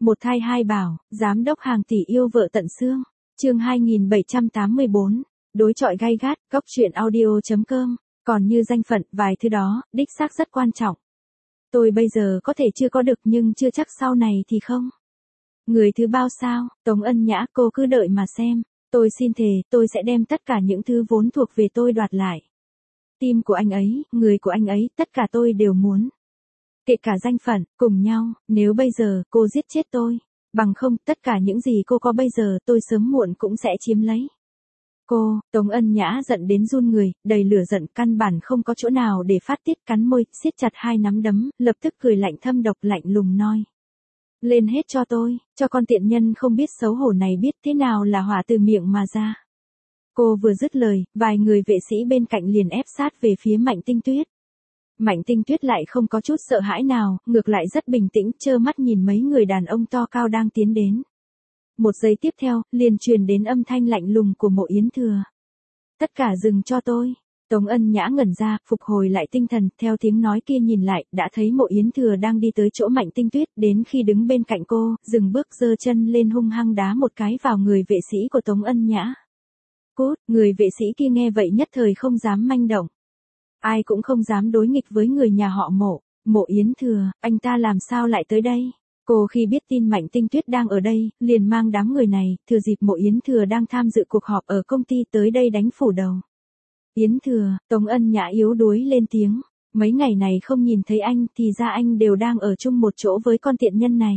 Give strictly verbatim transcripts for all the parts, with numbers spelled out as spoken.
Một thai hai bảo, giám đốc hàng tỷ yêu vợ tận xương. Chương hai nghìn bảy trăm tám mươi bốn. Đối chọi gay gắt, Cốc truyện audio chấm com. Còn như danh phận, vài thứ đó, đích xác rất quan trọng. Tôi bây giờ có thể chưa có được nhưng chưa chắc sau này thì không. Người thứ bao sao, Tống Ân Nhã, cô cứ đợi mà xem. Tôi xin thề, tôi sẽ đem tất cả những thứ vốn thuộc về tôi đoạt lại. Tim của anh ấy, người của anh ấy, tất cả tôi đều muốn. Kể cả danh phận, cùng nhau, nếu bây giờ cô giết chết tôi, bằng không, tất cả những gì cô có bây giờ tôi sớm muộn cũng sẽ chiếm lấy. Cô, Tống Ân Nhã giận đến run người, đầy lửa giận, căn bản không có chỗ nào để phát tiết, cắn môi, siết chặt hai nắm đấm, lập tức cười lạnh thâm độc, lạnh lùng nói. Lên hết cho tôi, cho con tiện nhân không biết xấu hổ này biết thế nào là hỏa từ miệng mà ra. Cô vừa dứt lời, vài người vệ sĩ bên cạnh liền ép sát về phía Mạnh Tinh Tuyết. Mạnh Tinh Tuyết lại không có chút sợ hãi nào, ngược lại rất bình tĩnh, trơ mắt nhìn mấy người đàn ông to cao đang tiến đến. Một giây tiếp theo, liền truyền đến âm thanh lạnh lùng của Mộ Yến Thừa. Tất cả dừng cho tôi. Tống Ân Nhã ngẩn ra, phục hồi lại tinh thần, theo tiếng nói kia nhìn lại, đã thấy Mộ Yến Thừa đang đi tới chỗ Mạnh Tinh Tuyết, đến khi đứng bên cạnh cô, dừng bước giơ chân lên hung hăng đá một cái vào người vệ sĩ của Tống Ân Nhã. Cút, người vệ sĩ kia nghe vậy nhất thời không dám manh động. Ai cũng không dám đối nghịch với người nhà họ Mộ. Mộ Yến Thừa, anh ta làm sao lại tới đây? Cô khi biết tin Mạnh Tinh Tuyết đang ở đây, liền mang đám người này, thừa dịp Mộ Yến Thừa đang tham dự cuộc họp ở công ty tới đây đánh phủ đầu. Yến Thừa, Tống Ân Nhã yếu đuối lên tiếng. Mấy ngày này không nhìn thấy anh thì ra anh đều đang ở chung một chỗ với con tiện nhân này.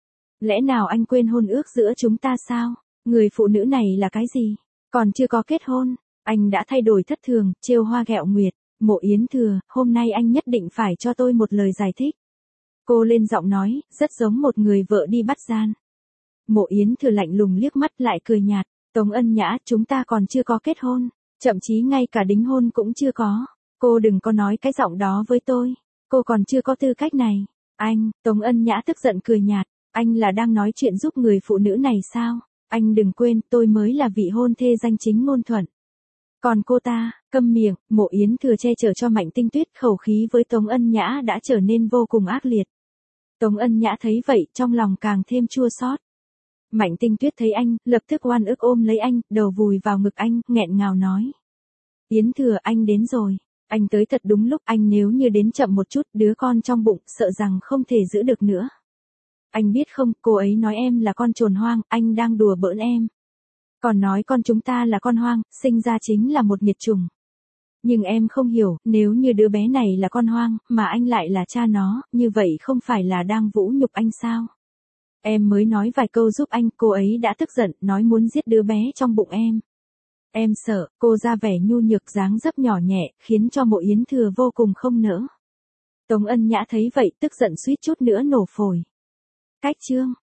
Lẽ nào anh quên hôn ước giữa chúng ta sao? Người phụ nữ này là cái gì? Còn chưa có kết hôn, anh đã thay đổi thất thường, trêu hoa ghẹo nguyệt. Mộ Yến Thừa, hôm nay anh nhất định phải cho tôi một lời giải thích. Cô lên giọng nói, rất giống một người vợ đi bắt gian. Mộ Yến Thừa lạnh lùng liếc mắt lại cười nhạt. Tống Ân Nhã, chúng ta còn chưa có kết hôn, thậm chí ngay cả đính hôn cũng chưa có. Cô đừng có nói cái giọng đó với tôi. Cô còn chưa có tư cách này. Anh, Tống Ân Nhã tức giận cười nhạt. Anh là đang nói chuyện giúp người phụ nữ này sao? Anh đừng quên, tôi mới là vị hôn thê danh chính ngôn thuận. Còn cô ta, câm miệng. Mộ Yến Thừa che chở cho Mạnh Tinh Tuyết, khẩu khí với Tống Ân Nhã đã trở nên vô cùng ác liệt. Tống Ân Nhã thấy vậy, trong lòng càng thêm chua xót. Mạnh Tinh Tuyết thấy anh, lập tức oan ức ôm lấy anh, đầu vùi vào ngực anh, nghẹn ngào nói. Yến Thừa, anh đến rồi. Anh tới thật đúng lúc, anh nếu như đến chậm một chút, đứa con trong bụng, sợ rằng không thể giữ được nữa. Anh biết không, cô ấy nói em là con trồn hoang, anh đang đùa bỡn em. Còn nói con chúng ta là con hoang, sinh ra chính là một nghiệt chủng. Nhưng em không hiểu, nếu như đứa bé này là con hoang, mà anh lại là cha nó, như vậy không phải là đang vũ nhục anh sao? Em mới nói vài câu giúp anh, cô ấy đã tức giận, nói muốn giết đứa bé trong bụng em. Em sợ, cô ra vẻ nhu nhược dáng dấp nhỏ nhẹ, khiến cho Mộ Yến Thừa vô cùng không nỡ. Tống Ân Nhã thấy vậy, tức giận suýt chút nữa nổ phổi. Cách chương.